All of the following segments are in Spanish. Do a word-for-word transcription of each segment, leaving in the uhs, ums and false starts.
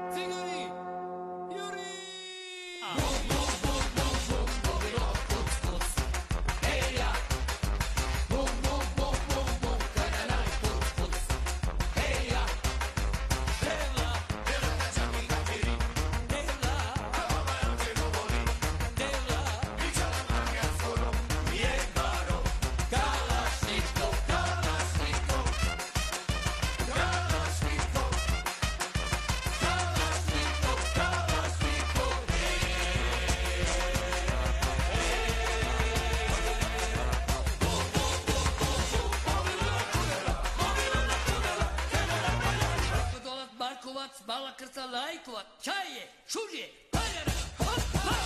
Bala krca lajkova, čaje, šužje, paljara, hop, hop!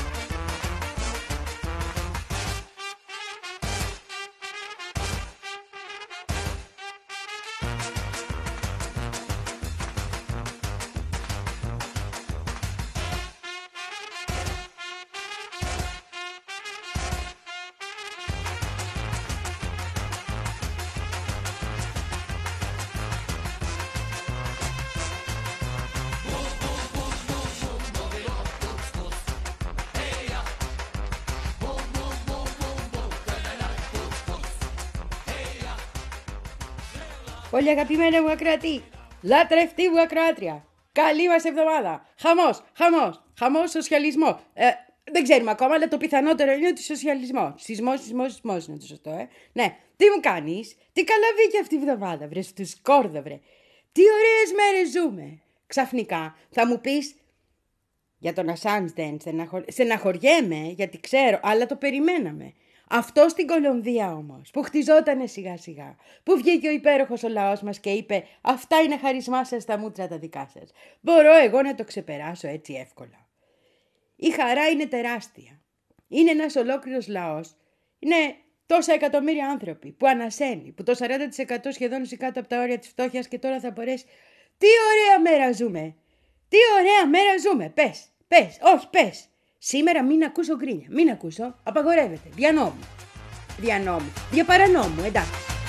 Πολύ αγαπημένα μου ακροατή, λατρευτή μου ακροάτρια, καλή μας εβδομάδα. Χαμός, χαμός, χαμός, σοσιαλισμό. Ε, δεν ξέρουμε ακόμα, αλλά το πιθανότερο είναι ότι σοσιαλισμό. Σεισμός, σεισμός, σεισμός είναι το σωστό, ε. Ναι, τι μου κάνεις, τι καλά βγήκε αυτή η εβδομάδα, βρε του σκόρδο, βρε. Τι ωραίες μέρες ζούμε. Ξαφνικά θα μου πεις, για τον Ασάνζ δεν στεναχω... στεναχωριέμαι, γιατί ξέρω, αλλά το περιμέναμε. Αυτό στην Κολομβία όμως, που χτιζότανε σιγά σιγά, που βγήκε ο υπέροχος ο λαός μας και είπε «Αυτά είναι χαρισμά σας τα μούτρα τα δικά σας. Μπορώ εγώ να το ξεπεράσω έτσι εύκολα». Η χαρά είναι τεράστια. Είναι ένας ολόκληρος λαός. Είναι τόσα εκατομμύρια άνθρωποι που ανασένει, που το σαράντα τοις εκατό σχεδόν ζει κάτω από τα όρια της φτώχειας και τώρα θα μπορέσει. Τι ωραία μέρα ζούμε! Τι ωραία μέρα ζούμε! Πες, πες, όχι πες! Σήμερα μην ακούσω γκρίνια, μην ακούσω, απαγορεύεται, δια νόμου, δια νόμου, δια παρανόμου, εντάξει.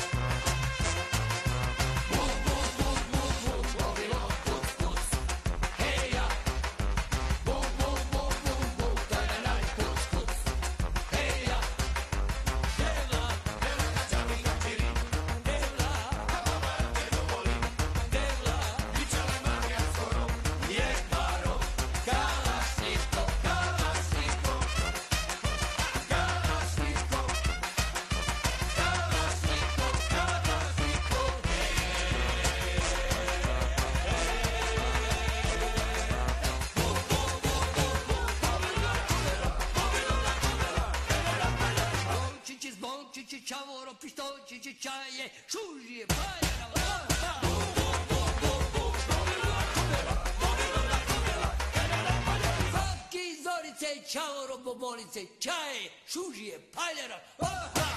Ciao, bobolice, čaje, šužije, paljara, oha!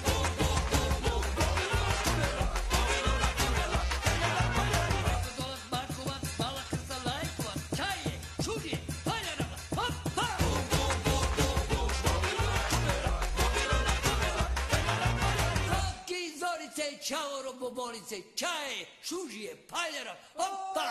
Markovac, mala krca lajkova, čaje, šužije, paljara, oha! Roki, zorice, čao, bobolice, čaje, šužije, paljara, oha!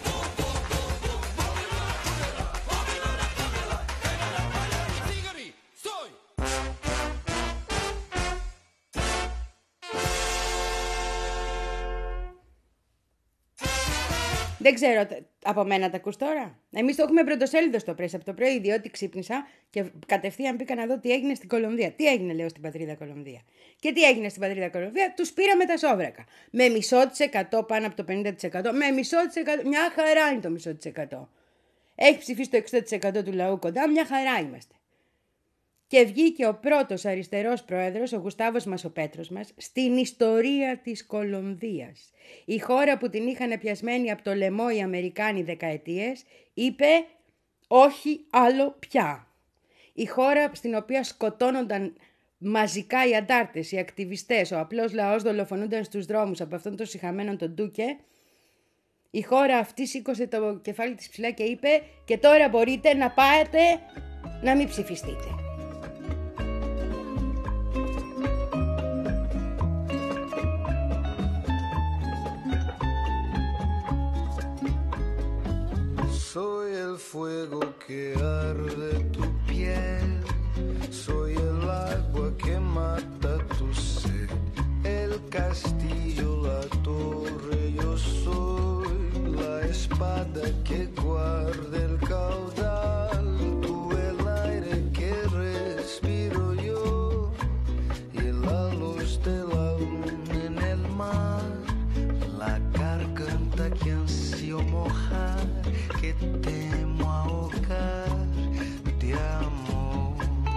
Δεν ξέρω, από μένα τα ακούς τώρα. Εμείς το έχουμε πρωτοσέλιδο στο Press από το πρωί, διότι ξύπνησα και κατευθείαν πήγα να δω τι έγινε στην Κολομβία. Τι έγινε, λέω, στην πατρίδα Κολομβία. Και τι έγινε στην πατρίδα Κολομβία, τους πήραμε τα σόβρακα. Με μισό της εκατό πάνω από το πενήντα τοις εκατό. Με μισό της εκατό. Μια χαρά είναι το μισό της εκατό. Έχει ψηφίσει το εξήντα τοις εκατό του λαού κοντά, μια χαρά είμαστε. Και βγήκε ο πρώτος αριστερός πρόεδρος, ο Γουστάβος μας, ο Πέτρος μας, στην ιστορία της Κολομβίας. Η χώρα που την είχαν πιασμένη από το λαιμό οι Αμερικάνοι δεκαετίες, είπε όχι άλλο πια. Η χώρα στην οποία σκοτώνονταν μαζικά οι αντάρτες, οι ακτιβιστές, ο απλός λαός δολοφονούνταν στους δρόμους από αυτόν τον σιχαμένο τον Ντούκε. Η χώρα αυτή σήκωσε το κεφάλι της ψηλά και είπε και τώρα μπορείτε να πάτε να μην ψηφιστείτε. el fuego que arde tu piel, soy el agua que mata tu sed, el castillo, la torre, yo soy la espada que guarda el caudal, tú el aire que respiro yo y la luz de la luna en el mar, la garganta que ansio mojar, que temo ahogar de amor.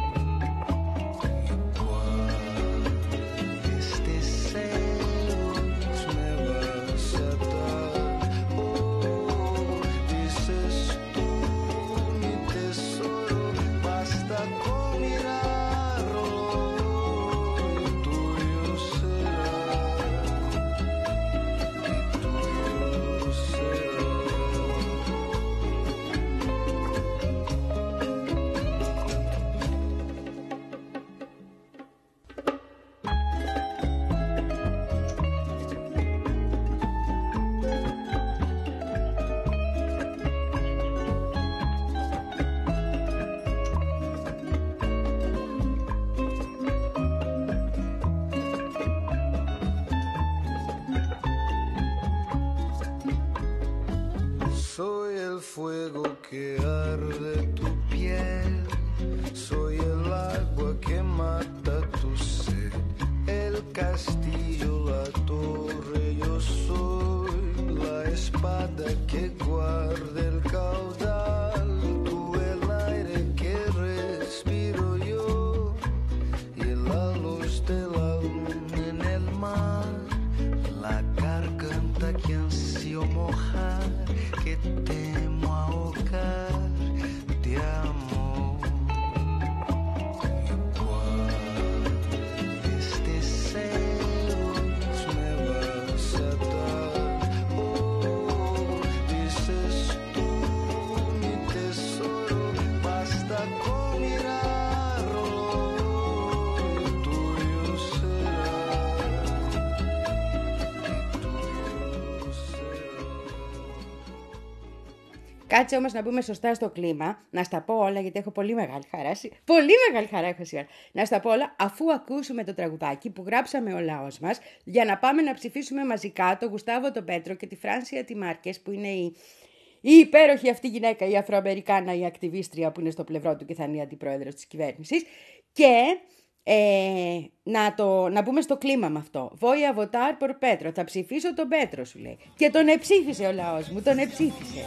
Y cuando estés celos me vas a dar, oh, dices tú mi tesoro, basta con mirarlo y tuyo será, y tuyo será. Soy el fuego que arde tu piel, soy el agua que mata tu sed, el castillo, la torre, yo soy la espada que guarda el caudal, tú el aire que respiro yo y la luz de la luna en el mar, la garganta que ansio mojar, que temo ahogar de amor. Y cuando estés celos me vas a dar, oh, dices tú mi tesoro, basta con mirarlo y tuyo será, y tuyo será. Κάτσε όμως να μπούμε σωστά στο κλίμα, να στα πω όλα γιατί έχω πολύ μεγάλη χαρά. Πολύ μεγάλη χαρά έχω σήμερα. Να στα πω όλα αφού ακούσουμε το τραγουδάκι που γράψαμε ο λαός μας για να πάμε να ψηφίσουμε μαζικά τον Γουστάβο τον Πέτρο και τη Φράνσια τη Μάρκες που είναι η, η υπέροχη αυτή γυναίκα, η Αφροαμερικάνα, η ακτιβίστρια που είναι στο πλευρό του και θα είναι η αντιπρόεδρος της κυβέρνησης. Και ε, να, το, να μπούμε στο κλίμα με αυτό. Voy a votar por Petro. Θα ψηφίσω τον Πέτρο, σου λέει. Και τον εψήφισε ο λαός μου, τον εψήφισε.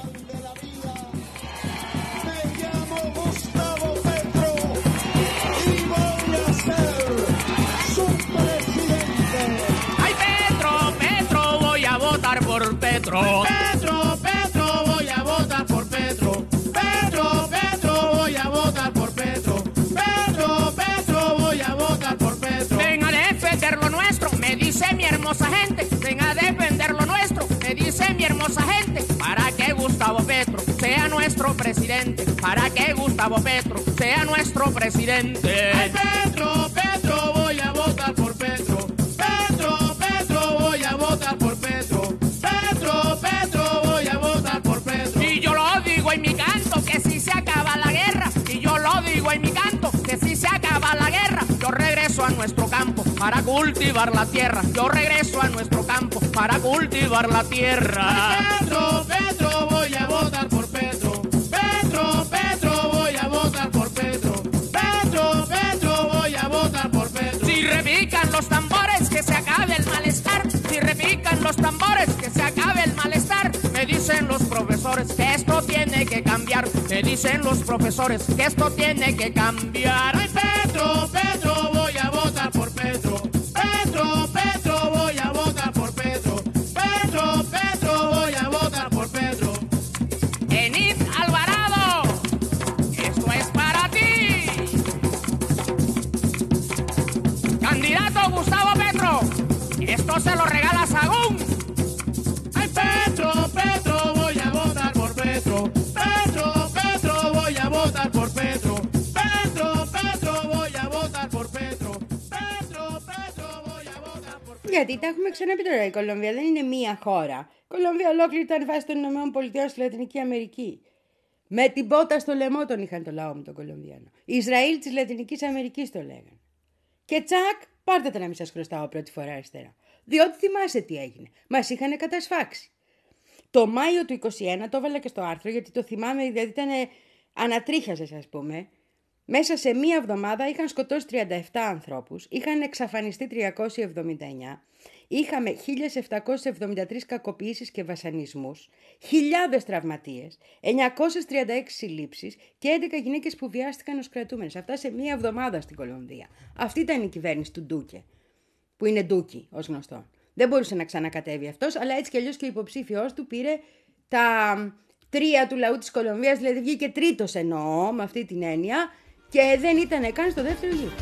Ay, Petro, Petro, voy a votar por Petro. Petro, Petro, voy a votar por Petro. Petro, Petro, voy a votar por Petro. Petro, Petro, voy a votar por Petro. Ven a defender lo nuestro, me dice mi hermosa gente. Ven a defender lo nuestro, me dice mi hermosa gente. Para que Gustavo Petro sea nuestro presidente. Para que Gustavo Petro sea nuestro presidente. Ay, Petro, Petro, voy a votar por Petro. Petro, Petro, voy a votar por Petro. Petro, Petro, voy a votar por Petro. Y yo lo digo en mi canto que si se acaba la guerra. Y yo lo digo en mi canto que si se acaba la guerra. Yo regreso a nuestro campo para cultivar la tierra. Yo regreso a nuestro campo para cultivar la tierra. Ay, Petro, Petro, voy a votar por Petro. Petro, Petro, voy a votar por Petro. Petro, Petro, voy a votar por Petro. Si repican los tambores que se acabe el malestar. Si repican los tambores que se acabe el malestar. Me dicen los profesores que esto tiene que cambiar. Me dicen los profesores que esto tiene que cambiar. Ay, Petro, Petro, voy a votar por Petro. Petro, Petro, voy a votar por Petro. Petro, Petro, voy a votar por Petro. Enid Alvarado, esto es para ti. Candidato Gustavo Petro, esto se lo regala Sagún. Ay, Petro, Petro, voy a votar por Petro. Petro, Petro, voy a votar por Petro. Petro, Petro, voy a votar por Petro. Petro, Petro, voy a votar por Petro. Γιατί τα έχουμε ξαναπεί τώρα, η Κολομβία δεν είναι μία χώρα. Η Κολομβία ολόκληρη ήταν βάση των ΗΠΑ στη Λατινική Αμερική. Με την πότα στο λαιμό τον είχαν το λαό μου τον Κολομβιανό. Ισραήλ της Λατινικής Αμερικής το λέγανε. Και τσακ, πάρτε τα να μην σας χρωστάω πρώτη φορά αριστερά. Διότι θυμάσαι τι έγινε. Μας είχαν κατασφάξει. Το Μάιο του είκοσι ένα το έβαλα και στο άρθρο γιατί το θυμάμαι, δηλαδή ήταν ανατρίχιαζες ας πούμε. Μέσα σε μία εβδομάδα είχαν σκοτώσει τριάντα επτά ανθρώπους, είχαν εξαφανιστεί τριακόσιοι εβδομήντα εννέα, είχαμε χίλιες επτακόσιες εβδομήντα τρεις κακοποιήσεις και βασανισμούς, χιλιάδες τραυματίες, εννιακόσιες τριάντα έξι συλλήψεις και έντεκα γυναίκες που βιάστηκαν ως κρατούμενες. Αυτά σε μία εβδομάδα στην Κολομβία. Αυτή ήταν η κυβέρνηση του Ντούκε, που είναι Ντούκι ως γνωστό. Δεν μπορούσε να ξανακατέβει αυτός, αλλά έτσι κι αλλιώς και ο υποψήφιος του πήρε τα τρία του λαού της Κολομβίας, δηλαδή βγήκε τρίτος εννοώ με αυτή την έννοια και δεν ήταν καν στο δεύτερο γύρο.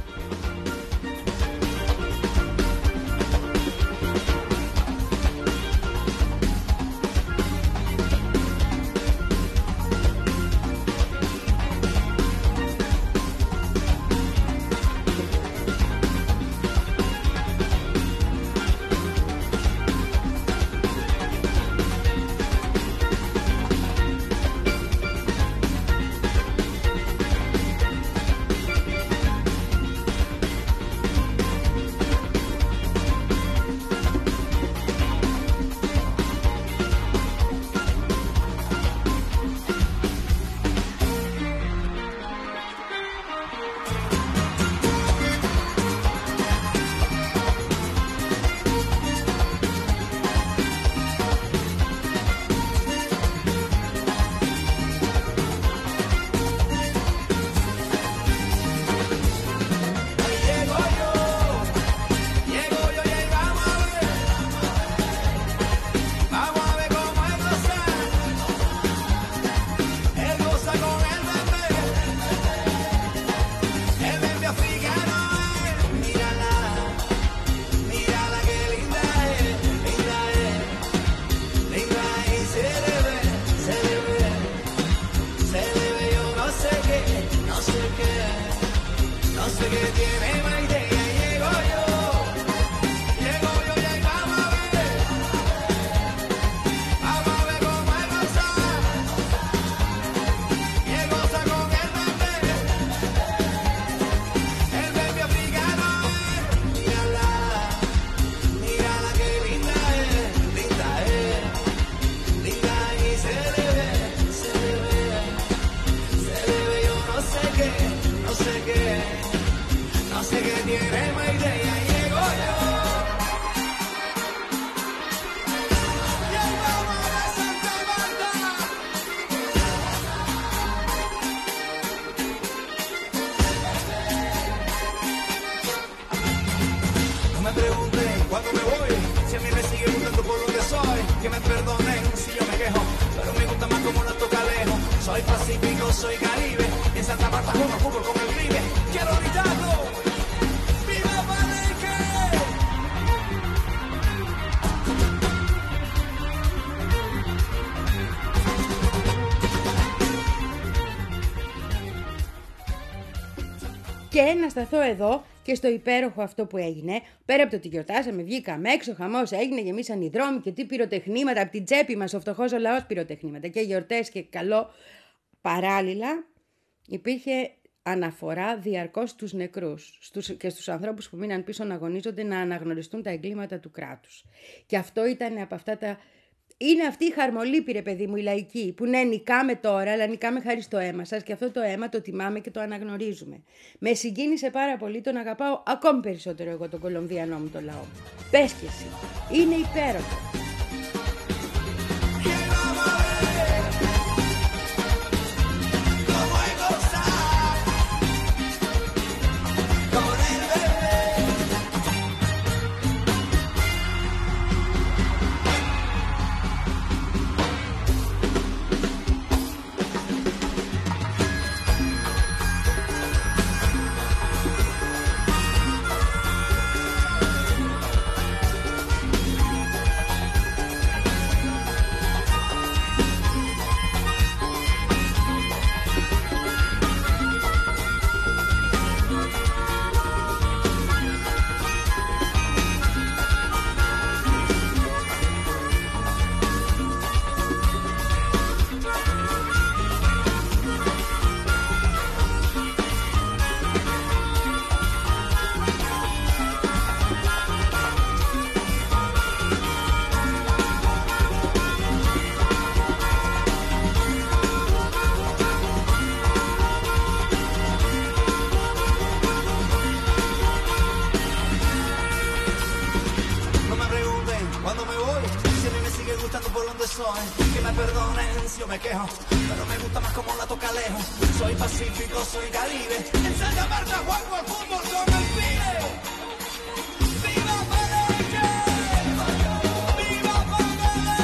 Και να σταθώ εδώ και στο υπέροχο αυτό που έγινε. Πέρα από το ότι γιορτάσαμε, βγήκαμε έξω, χαμός έγινε, γεμίσαν οι δρόμοι και τι πυροτεχνήματα από την τσέπη μας, ο φτωχός ο λαός πυροτεχνήματα και γιορτές και καλό. Παράλληλα υπήρχε αναφορά διαρκώς στους νεκρούς στους, και στους ανθρώπους που μείναν πίσω να αγωνίζονται να αναγνωριστούν τα εγκλήματα του κράτους. Και αυτό ήταν από αυτά τα... Είναι αυτή η χαρμολύπη, ρε παιδί μου, η λαϊκή, που ναι, νικάμε τώρα, αλλά νικάμε χάρη στο αίμα σας και αυτό το αίμα το τιμάμε και το αναγνωρίζουμε. Με συγκίνησε πάρα πολύ, τον αγαπάω ακόμη περισσότερο εγώ τον Κολομβιανό μου το λαό. Πες και εσύ, είναι υπέροχο. me perdonen si yo me quejo, pero me gusta más como la toca lejos. Soy pacífico, soy caribe. En Santa Marta juego al fútbol con el pibe. ¡Viva Palenque! ¡Viva Palenque!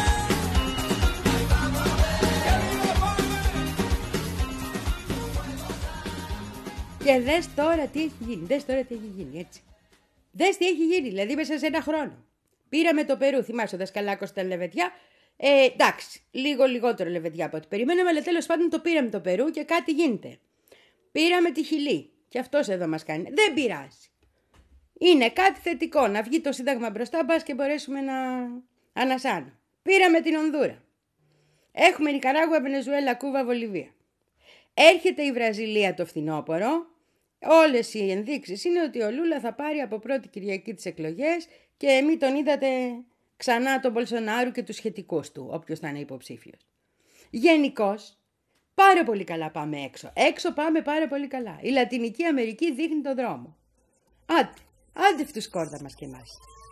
Και δες τώρα τι έχει γίνει, δες τώρα τι έχει γίνει, έτσι. Δες τι έχει γίνει, δηλαδή μέσα σε ένα χρόνο. Πήραμε το Περού, θυμάσαι ο δασκαλάκος ήταν λεβεδιά. Ε, εντάξει, λίγο λιγότερο λεβεδιά από ό,τι περιμέναμε, αλλά τέλος πάντων το πήραμε το Περού και κάτι γίνεται. Πήραμε τη Χιλή, και αυτός εδώ μας κάνει. Δεν πειράζει. Είναι κάτι θετικό, να βγει το Σύνταγμα μπροστά μας και μπορέσουμε να ανασάνω. Πήραμε την Ονδούρα. Έχουμε Νικαράγουα, Βενεζουέλα, Κούβα, Βολιβία. Έρχεται η Βραζιλία το φθινόπωρο. Όλες οι ενδείξεις είναι ότι ο Λούλα θα πάρει από πρώτη Κυριακή τις εκλογές και μη τον είδατε ξανά τον Μπολσονάρου και τους σχετικούς του, όποιος θα είναι υποψήφιος. Γενικώς, πάρα πολύ καλά πάμε έξω. Έξω πάμε πάρα πολύ καλά. Η Λατινική Αμερική δείχνει τον δρόμο. Άντε, άντε φτους κόρδα μας και εμάς.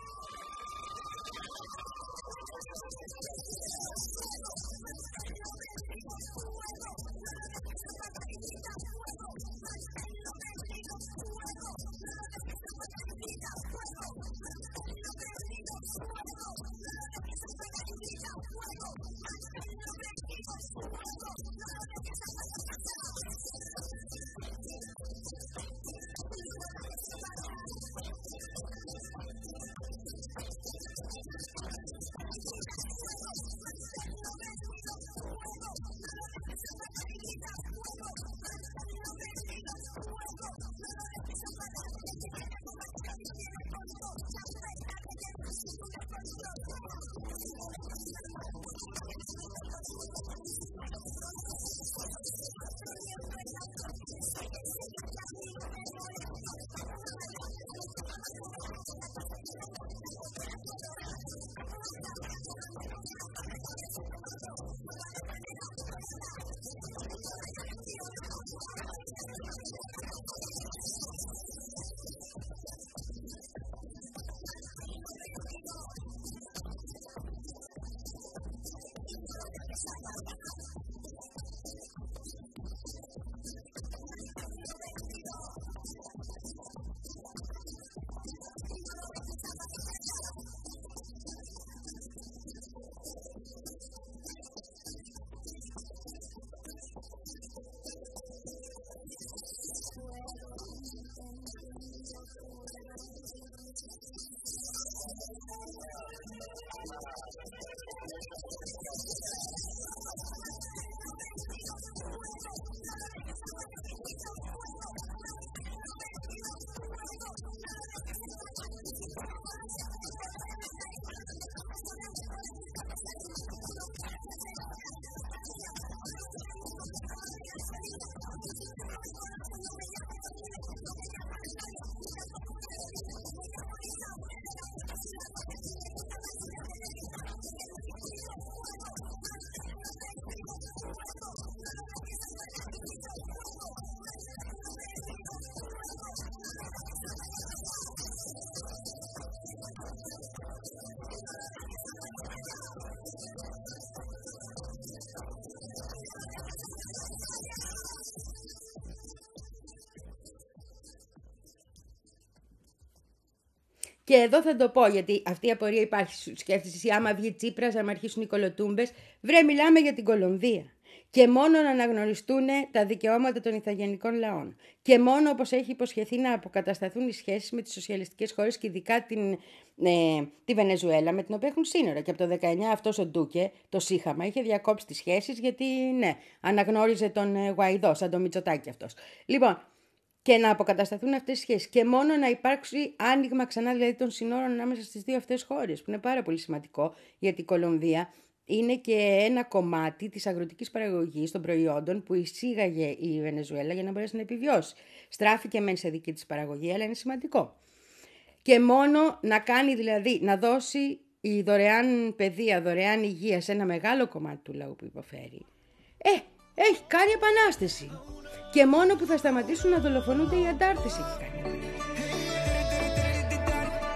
Και εδώ θα το πω, γιατί αυτή η απορία υπάρχει. Σκέφτεσαι εσύ, άμα βγει Τσίπρας, άμα αρχίσουν οι κολοτούμπες. Βρε, μιλάμε για την Κολομβία. Και μόνο να αναγνωριστούν τα δικαιώματα των ηθαγενικών λαών. Και μόνο όπως έχει υποσχεθεί να αποκατασταθούν οι σχέσεις με τις σοσιαλιστικές χώρες και ειδικά την, ε, τη Βενεζουέλα, με την οποία έχουν σύνορα. Και από το δεκαεννιά αυτός ο Ντούκε, το Σύχαμα, είχε διακόψει τις σχέσεις γιατί, ναι, αναγνώριζε τον ε, Γουαϊδό, σαν τον Μητσοτάκη αυτός. Λοιπόν, και να αποκατασταθούν αυτές οι σχέσεις. Και μόνο να υπάρξει άνοιγμα ξανά δηλαδή των συνόρων ανάμεσα στις δύο αυτές χώρες, που είναι πάρα πολύ σημαντικό, γιατί η Κολομβία είναι και ένα κομμάτι της αγροτικής παραγωγής των προϊόντων που εισήγαγε η Βενεζουέλα για να μπορέσει να επιβιώσει. Στράφηκε μεν σε δική της παραγωγή, αλλά είναι σημαντικό. Και μόνο να κάνει δηλαδή, να δώσει η δωρεάν παιδεία, δωρεάν υγεία σε ένα μεγάλο κομμάτι του λαού που υποφέρει. Ε, έχει κάνει επανάσταση. Και μόνο που θα σταματήσουν να δολοφονούνται οι αντάρτες έχει κάνει.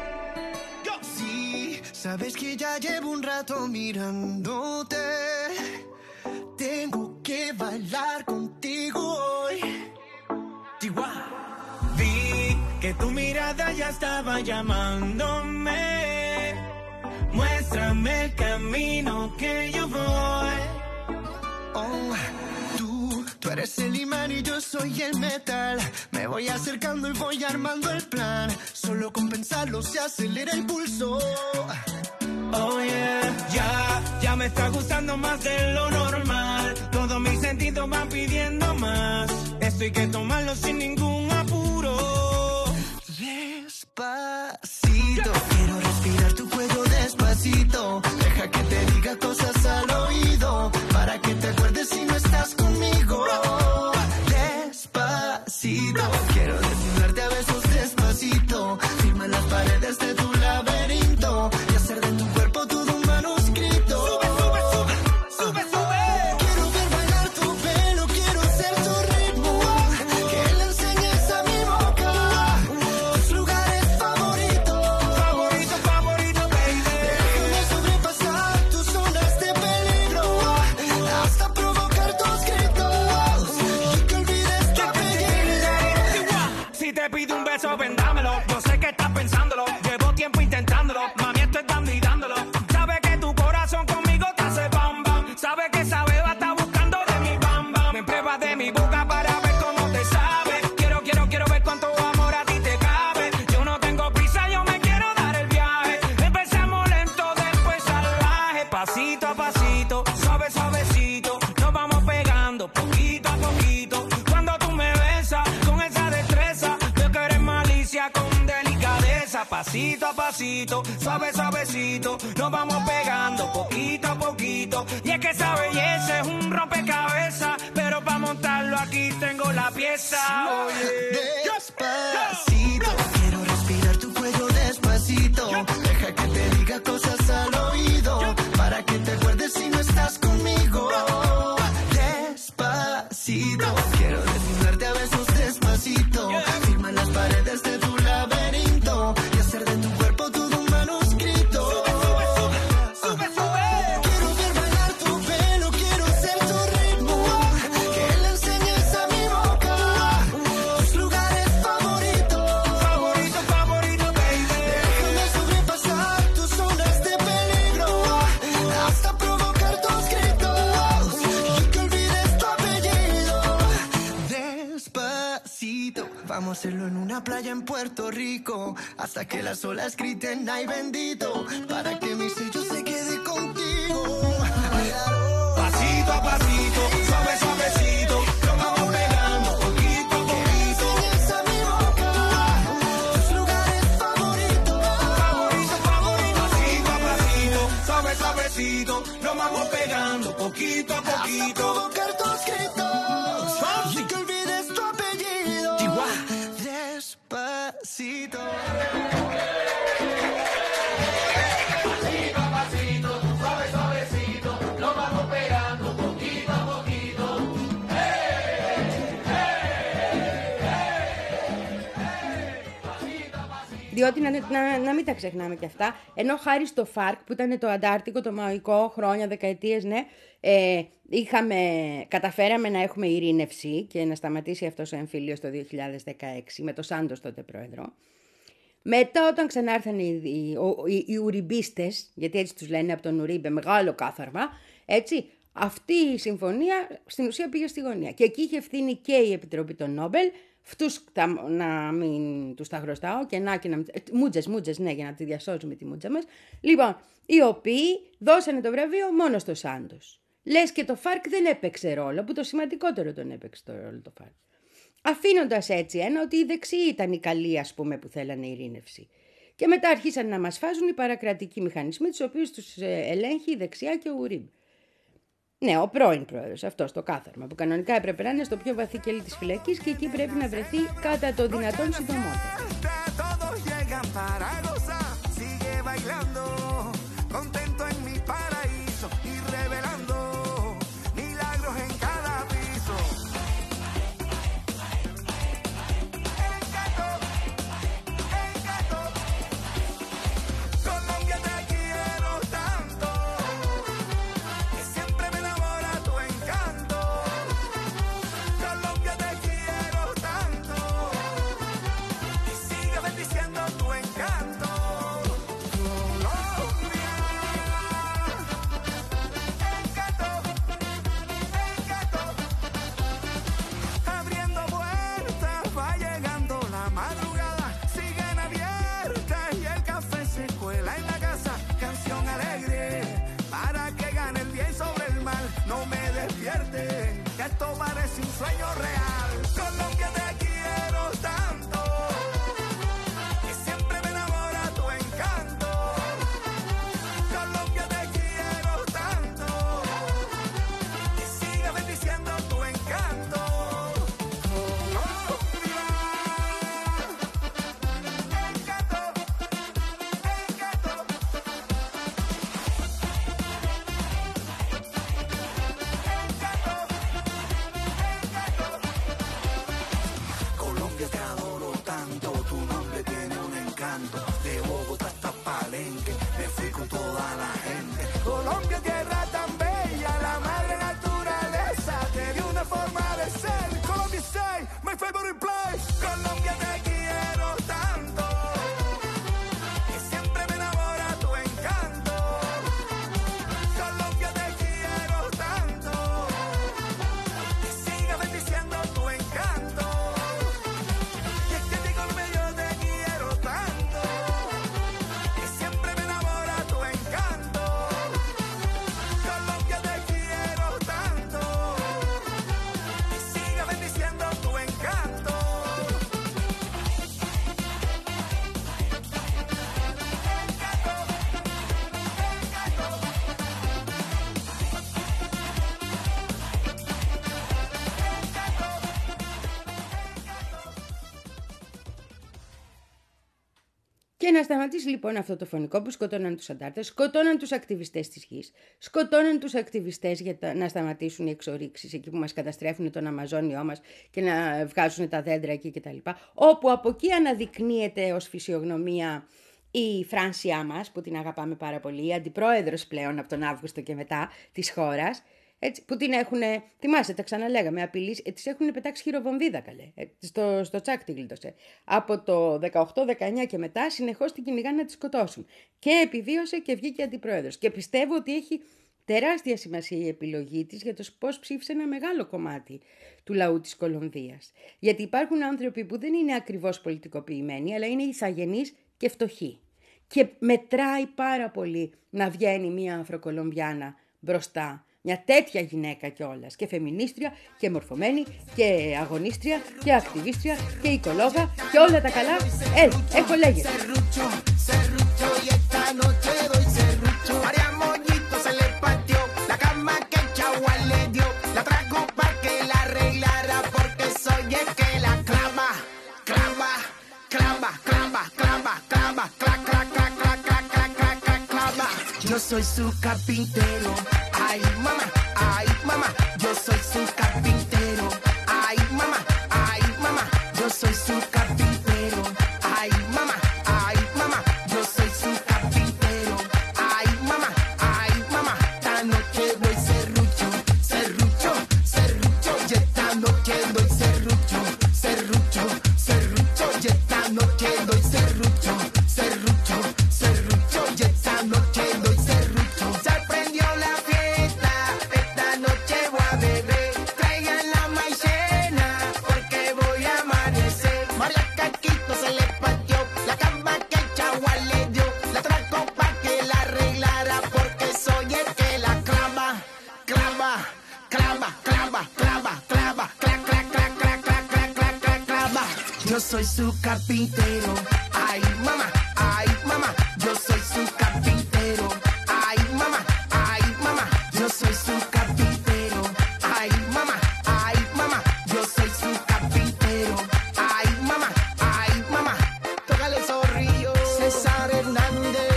Sabes que ya llevo un rato mirándote bailar contigo hoy. Chihuahua. Vi que tu mirada ya estaba llamándome. Muéstrame el camino que yo voy. Oh, tú, tú eres el imán y yo soy el metal. Me voy acercando y voy armando el plan. Solo con pensarlo se acelera el pulso. Oh yeah, ya, ya me está gustando más de lo normal. Todos mis sentidos van pidiendo más. Esto hay que tomarlo sin ningún apuro. Despacito, quiero respirar tu cuello despacito. Deja que te diga cosas al oído, para que te acuerdes si no estás conmigo. Despacito, quiero desnudarte a besos despacito. Firma las paredes de tu laberinto y hacer de tu cuerpo todo un manuscrito. Sube, sube, sube, sube, sube. Quiero ver bailar tu pelo, quiero ser tu ritmo. Que le enseñes a mi boca tus lugares favoritos. Favorito, favorito, baby. Déjame sobrepasar tus zonas de peligro hasta provocar tus gritos y que olvides tu apellido. Si te pido un beso, vendámelo. Yo sé que estás pensándolo. Llevo tiempo intentándolo. Mami, estoy dando y dándolo. Sabe que tu corazón conmigo te hace bam bam. Sabe que esa beba está buscando de mi bam bam. Me pruebas de mi boca para ver cómo te sabe. Quiero, quiero, quiero ver cuánto amor a ti te cabe. Yo no tengo prisa, yo me quiero dar el viaje. Empezamos lento, después salvaje. Pasito a pasito, suave, suavecito. Nos vamos pegando poquito a poquito. Cuando tú me besas con esa destreza, veo que eres malicia con delicadeza. Pasito a pasito, suave, suavecito. Nos vamos pegando poquito a poquito. Y es que esa belleza es un rompecabezas, pero para montarlo aquí tengo la pieza. Oye. Despacito, quiero respirar tu cuello despacito. Deja que te diga cosas al oído, para que te acuerdes si no estás conmigo. Despacito, quiero desnudarte a besos despacito. Firma las paredes de tu laberinto y hacer de tu cuerpo todo un manuscrito. Sube, sube. Quiero ver bailar tu pelo, quiero ser tu ritmo. Que le enseñes a mi boca tus lugares favoritos. Favorito, favorito, baby. Déjame sobrepasar tus zonas de peligro hasta provocar tus gritos y que olvides tu apellido. Despacito, vamos a hacerlo en una playa en Puerto Rico hasta que las olas griten ay bendito, para que mi sello se quede contigo. Pasito a pasito, suave, suavecito. Nos vamos pegando poquito a poquito. Enseñes a mi boca tus lugares favoritos. Favorito, favorito. Pasito a pasito, suave, suavecito. Nos vamos pegando poquito a Hasta poquito. provocar tus gritos y que olvides tu apellido. Despacito. Διότι να, να, να μην τα ξεχνάμε και αυτά. Ενώ χάρη στο ΦΑΡΚ που ήταν το Αντάρτικο, το μαγικό, χρόνια, δεκαετίες, ναι, ε, είχαμε, καταφέραμε να έχουμε ειρήνευση και να σταματήσει αυτός ο εμφύλιος το δύο χιλιάδες δεκαέξι με το Σάντος τότε πρόεδρο. Μετά όταν ξανάρθαν οι, οι, οι, οι ουριμπίστες, γιατί έτσι τους λένε από τον Ουρίμπε, μεγάλο κάθαρμα, έτσι, αυτή η συμφωνία στην ουσία πήγε στη γωνία. Και εκεί είχε ευθύνη και η Επιτροπή των Νόμπελ, αυτούς τα, να μην τους τα χρωστάω και να και να μην... Μούτζες, μούτζες, ναι, για να τη διασώζουμε τη μούτζα μας. Λοιπόν, οι οποίοι δώσανε το βραβείο μόνο στο Σάντος. Λες και το ΦΑΡΚ δεν έπαιξε ρόλο, που το σημαντικότερο τον έπαιξε το ρόλο το ΦΑΡΚ. Αφήνοντας έτσι ένα ότι οι δεξιοί ήταν οι καλοί, ας πούμε, που θέλανε ειρήνευση. Και μετά αρχίσαν να μας φάζουν οι παρακρατικοί μηχανισμοί, τους οποίους τους ελέγχει η δεξιά και ο Ουρίμπ. Ναι, ο πρώην πρόεδρος, αυτός το κάθαρμα, που κανονικά έπρεπε να είναι στο πιο βαθύ κελί της φυλακής και εκεί πρέπει να βρεθεί κατά το δυνατόν συντομότερα. esto parece un sueño real. Colombia, te quiero tanto, que siempre me enamora tu encanto. Colombia, te quiero tanto, que siga bendiciendo tu encanto. Colombia, encanto, encanto. Colombia, te adoro tanto, tu nombre tiene un encanto. De Bogotá hasta Palenque, me fui con toda la gente. Colombia, tierra tan bella, la madre naturaleza te dio una forma de ser. Colombia, say, my favorite place. Colombia, te quiero tanto, que siempre me enamora tu encanto. Colombia, te quiero tanto, que siga bendiciendo tu encanto. Y es que a ti, Colombia, yo te quiero tanto, que siempre me enamora tu encanto. Colombia, te quiero tanto, que siga bendiciendo tu encanto. Και να σταματήσει λοιπόν αυτό το φωνικό που σκοτώναν τους αντάρτες, σκοτώναν τους ακτιβιστές της γης, σκοτώναν τους ακτιβιστές για τα, να σταματήσουν οι εξορίξεις εκεί που μας καταστρέφουν τον Αμαζόνιό μας και να βγάζουν τα δέντρα εκεί κτλ. Όπου από εκεί αναδεικνύεται ως φυσιογνωμία η Φράνσια μας, που την αγαπάμε πάρα πολύ, η αντιπρόεδρος πλέον από τον Αύγουστο και μετά της χώρας, έτσι, που την έχουν, θυμάσαι, τα ξαναλέγαμε, απειλήσει, ε, τις έχουν πετάξει χειροβομβίδα, καλέ, ε, στο, στο τσάκ τη γλίτωσε. Από το δεκαοκτώ δεκαεννιά και μετά συνεχώς την κυνηγάνε να τη σκοτώσουν. Και επιβίωσε και βγήκε αντιπρόεδρος. Και πιστεύω ότι έχει τεράστια σημασία η επιλογή της για το πώς ψήφισε ένα μεγάλο κομμάτι του λαού της Κολομβίας. Γιατί υπάρχουν άνθρωποι που δεν είναι ακριβώς πολιτικοποιημένοι, αλλά είναι ηθαγενείς και φτωχοί. Και μετράει πάρα πολύ να βγαίνει μια Αφροκολομβιάνα μπροστά. Μια τέτοια γυναίκα κιόλας, και φεμινίστρια και μορφωμένη και αγωνίστρια και ακτιβίστρια και οικολόγα και όλα τα καλά. Έλ, έχω λέγεται. Yo soy su carpintero, ay mamá, ay mamá, yo soy su carpintero, ay mamá, ay mamá, yo soy su carpintero, ay mamá, ay mamá, yo soy su carpintero, ay mamá, ay mamá, esta noche doy serrucho, serrucho, serrucho, y esta noche doy serrucho, serrucho, serrucho, y esta noche doy serrucho, serrucho, serrucho, y esta noche doy serrucho. Se prendió la fiesta, esta noche voy a beber. Traigan la maicena, porque voy a amanecer. María Caquito se le partió la cama que el chagua le dio. La trajo pa' que la arreglara, porque soy el que la clava, clava, clava, clava, clava, clava, cla, cla, cla, cla, cla, cla, cla, cla, clava. Yo soy su carpintero, ay mamá, ay mamá, yo soy su carpintero, ay mamá, ay mamá, yo soy su carpintero, ay mamá, ay mamá, yo soy su carpintero, ay mamá, ay mamá, tócale Zorrillo, César Hernández.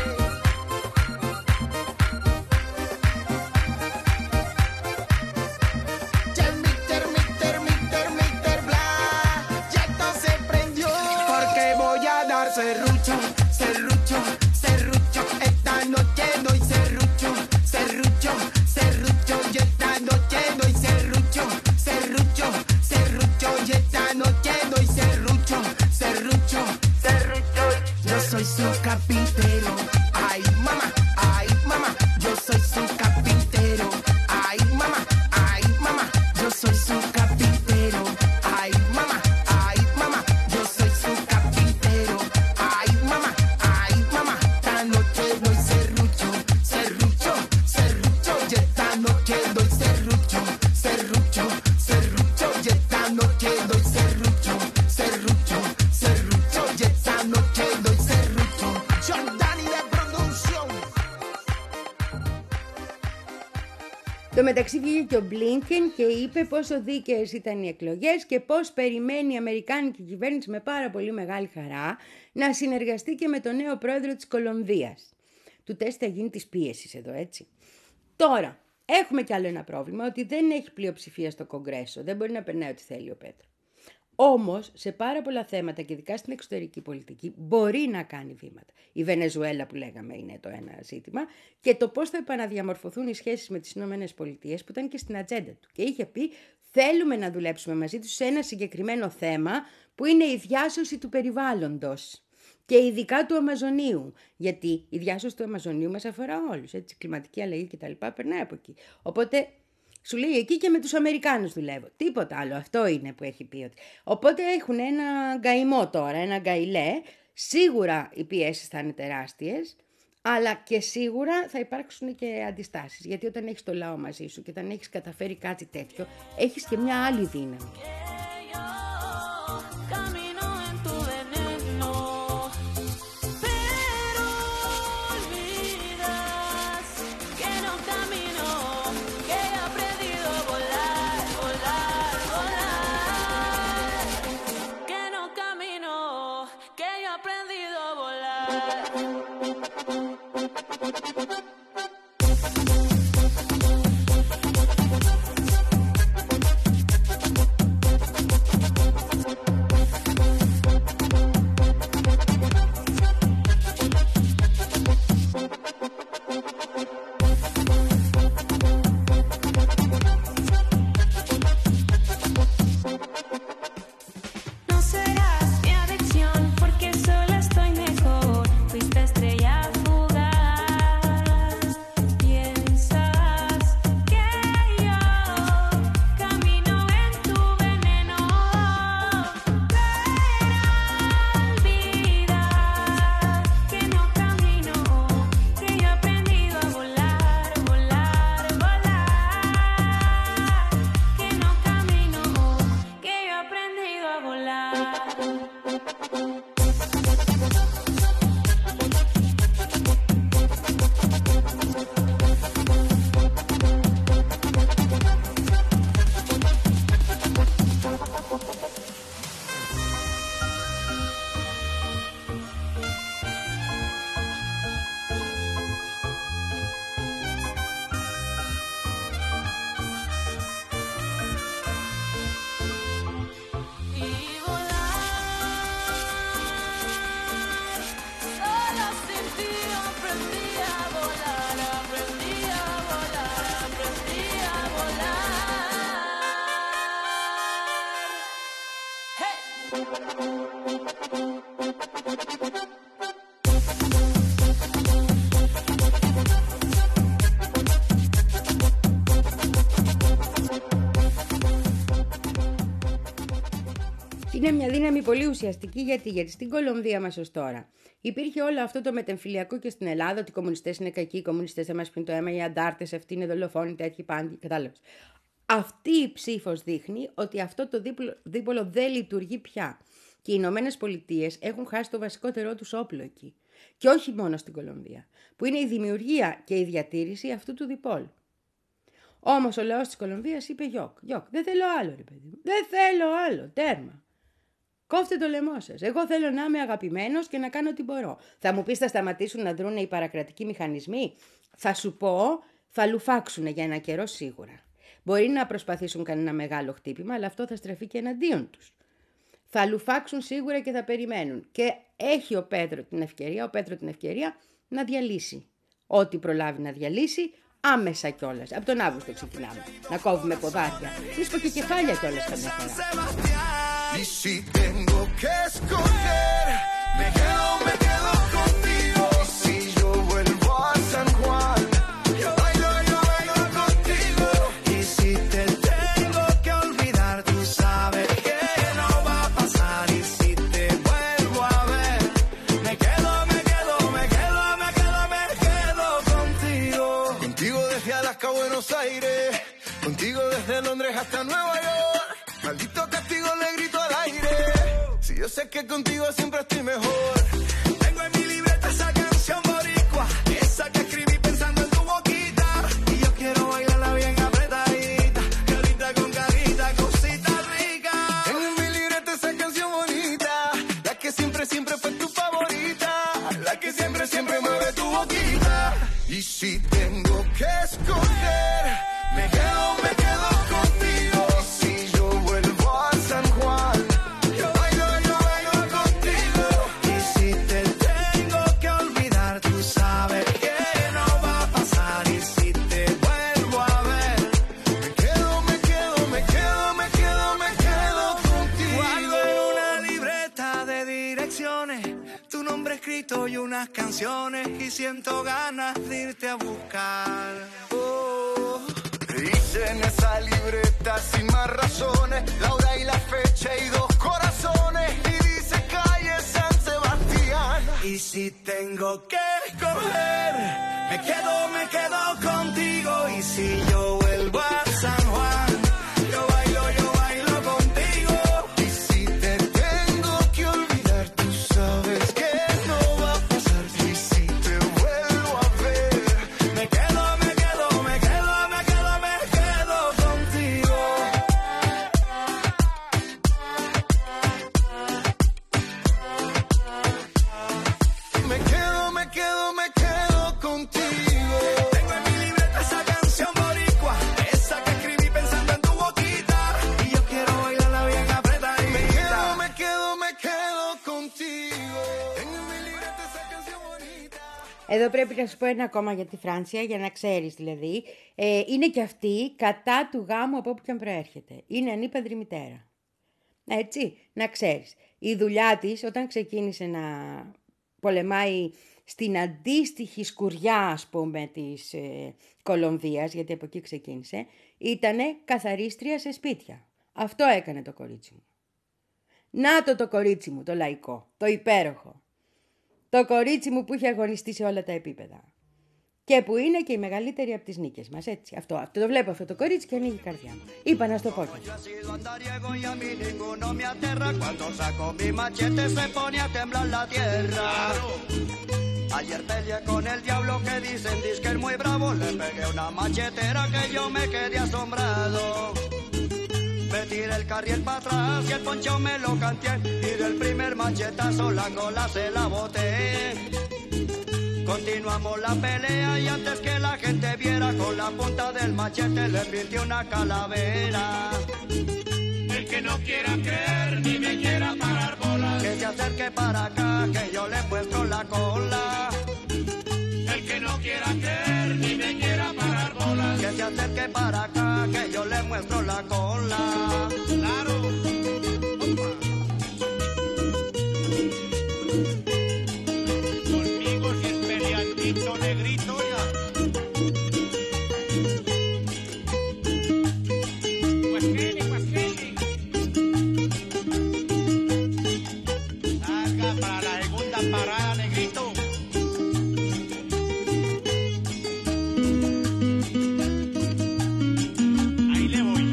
Ya mister, mister, mister, mister Bla, ya esto se prendió, porque voy a dar serrucho, serrucho, serrucho. Στο μεταξύ βγήκε και ο Μπλίνκεν και είπε πόσο δίκαιες ήταν οι εκλογές και πώς περιμένει η Αμερικάνικη κυβέρνηση με πάρα πολύ μεγάλη χαρά να συνεργαστεί και με τον νέο πρόεδρο της Κολομβίας. Του τεστ θα γίνει της πίεσης εδώ, έτσι. Τώρα, έχουμε κι άλλο ένα πρόβλημα, ότι δεν έχει πλειοψηφία στο Κογκρέσο, δεν μπορεί να περνάει ό,τι θέλει ο Πέτρο. Όμως, σε πάρα πολλά θέματα και ειδικά στην εξωτερική πολιτική μπορεί να κάνει βήματα. Η Βενεζουέλα που λέγαμε είναι το ένα ζήτημα και το πώς θα επαναδιαμορφωθούν οι σχέσεις με τις Ηνωμένες Πολιτείες που ήταν και στην ατζέντα του. Και είχε πει θέλουμε να δουλέψουμε μαζί τους σε ένα συγκεκριμένο θέμα που είναι η διάσωση του περιβάλλοντος. Και ειδικά του Αμαζονίου, γιατί η διάσωση του Αμαζονίου μας αφορά όλους, έτσι, κλιματική αλλαγή κτλ. Περνάει από εκεί. Οπότε σου λέει εκεί και με τους Αμερικάνους δουλεύω. Τίποτα άλλο, αυτό είναι που έχει πει. Ότι... Οπότε έχουν ένα γκαημό τώρα, ένα γκαηλέ. Σίγουρα οι πιέσεις θα είναι τεράστιες, αλλά και σίγουρα θα υπάρξουν και αντιστάσεις. Γιατί όταν έχεις το λαό μαζί σου και όταν έχεις καταφέρει κάτι τέτοιο, έχεις και μια άλλη δύναμη. Είναι μια δύναμη πολύ ουσιαστική γιατί, γιατί στην Κολομβία μας ως τώρα υπήρχε όλο αυτό το μετεμφυλιακό και στην Ελλάδα ότι οι κομμουνιστές είναι κακοί, οι κομμουνιστές δεν μας πίνουν το αίμα, οι αντάρτες αυτοί είναι δολοφόνοι, τέτοιοι πάντοι, κατάλαβες. Αυτή η ψήφος δείχνει ότι αυτό το δίπολο, δίπολο δεν λειτουργεί πια και οι Ηνωμένες Πολιτείες έχουν χάσει το βασικότερό τους όπλο εκεί. Και όχι μόνο στην Κολομβία, που είναι η δημιουργία και η διατήρηση αυτού του διπόλου. Όμως ο λαός της Κολομβίας είπε γιοκ, γιοκ, δεν θέλω άλλο ρε παιδί μου, δεν θέλω άλλο, τέρμα. Κόφτε το λαιμό σας. Εγώ θέλω να είμαι αγαπημένος και να κάνω ό,τι μπορώ. Θα μου πεις θα σταματήσουν να δρουν οι παρακρατικοί μηχανισμοί. Θα σου πω θα λουφάξουν για ένα καιρό σίγουρα. Μπορεί να προσπαθήσουν κανένα μεγάλο χτύπημα, αλλά αυτό θα στραφεί και εναντίον τους. Θα λουφάξουν σίγουρα και θα περιμένουν. Και έχει ο Πέτρο την ευκαιρία, ο Πέτρο την ευκαιρία να διαλύσει. Ό,τι προλάβει να διαλύσει, άμεσα κιόλας. Από τον Αύγουστο ξεκινάμε. Να κόβουμε ποδάρια. Μη πω και κεφάλια κιόλας καμιά φορά. Y si tengo que escoger, me quedo, me quedo contigo. Si yo vuelvo a San Juan, yo bailo, yo bailo contigo. Y si te tengo que olvidar, tú sabes que no va a pasar. Y si te vuelvo a ver, me quedo, me quedo, me quedo, me quedo, me quedo contigo. Contigo desde Alaska a Buenos Aires, contigo desde Londres hasta Nueva York. Maldito castigo le grito al aire. Si yo sé que contigo siempre estoy mejor. Tengo en mi libreta esa canción boricua, esa que escribí pensando en tu boquita. Y yo quiero bailarla bien apretadita. unas canciones y siento ganas de irte a buscar. Oh, hice en esa libreta sin más razones la hora y la fecha y dos corazones y dice calle San Sebastián. Y si tengo que escoger, me quedo, me quedo contigo. Y si yo vuelvo a San Juan, yo bailo, yo bailo contigo. Y si te tengo que olvidar, tú sabes que no va a pasar. Y si te vuelvo a ver, me quedo, me quedo, me quedo, me quedo, me quedo contigo. Me quedo, me quedo, me quedo contigo. Tengo en mi libreta esa canción boricua, esa que escribí pensando en tu boquita. Y yo quiero bailarla bien apretadita. Me quedo, me quedo, me quedo contigo. Tengo en mi libreta esa canción bonita. Εδώ πρέπει να σου πω ένα ακόμα για τη Φράνσια, για να ξέρεις δηλαδή. Ε, είναι και αυτή κατά του γάμου από όπου και αν προέρχεται. Είναι ανήπαντρη μητέρα. Έτσι, να ξέρεις. Η δουλειά της όταν ξεκίνησε να πολεμάει στην αντίστοιχη σκουριά, ας πούμε, της ε, Κολομβίας, γιατί από εκεί ξεκίνησε, ήτανε καθαρίστρια σε σπίτια. Αυτό έκανε το κορίτσι μου. Να το το κορίτσι μου, το λαϊκό, το υπέροχο. Το κορίτσι μου που είχε αγωνιστεί σε όλα τα επίπεδα. Και που είναι και η μεγαλύτερη από τις νίκες μας, έτσι. Αυτό, αυτό το βλέπω αυτό το κορίτσι και ανοίγει η καρδιά μου. Είπα να στο πω. Ayer peleé con el diablo que dicen que es muy bravo. Le pegué una machetera que yo me quedé asombrado. Me tiré el carriel para atrás y el poncho me lo canté. Y del primer machetazo la cola se la boté. Continuamos la pelea y antes que la gente viera, con la punta del machete le pinté una calavera. El que no quiera creer ni me quiera parar bolas, Que se acerque para acá que yo le muestro la cola. el que no quiera creer ni me quiera parar bolas, Que se acerque para acá que yo le muestro la cola. claro. Conmigo si es peleandito negrito ya. Pues quede, pues quede. Salga para la segunda parada, negrito. Ahí le voy.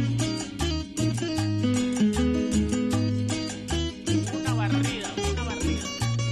Una barrida, una barrida.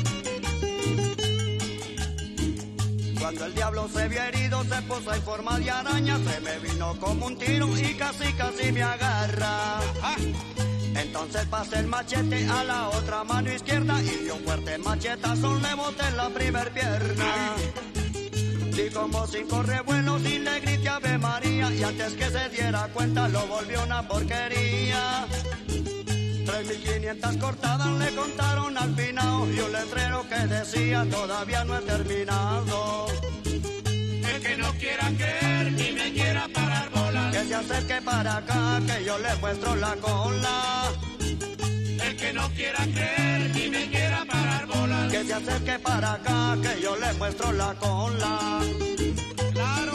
Cuando el diablo se vio herido se puso en forma de araña. Se me vino como un tiro y casi casi me agarra. Ah, Entonces pasé el machete a la otra mano izquierda y de un fuerte machetazo le boté en la primer pierna. Di como cinco revuelos y le grité Ave María, y antes que se diera cuenta lo volvió una porquería. Tres mil quinientas cortadas le contaron al finao y un letrero que decía todavía no he terminado. el que no quiera creer ni me quiera parar bolas, Que se acerque para acá que yo le muestro la cola. el que no quiera creer ni me quiera parar bolas, Que se acerque para acá que yo le muestro la cola. claro.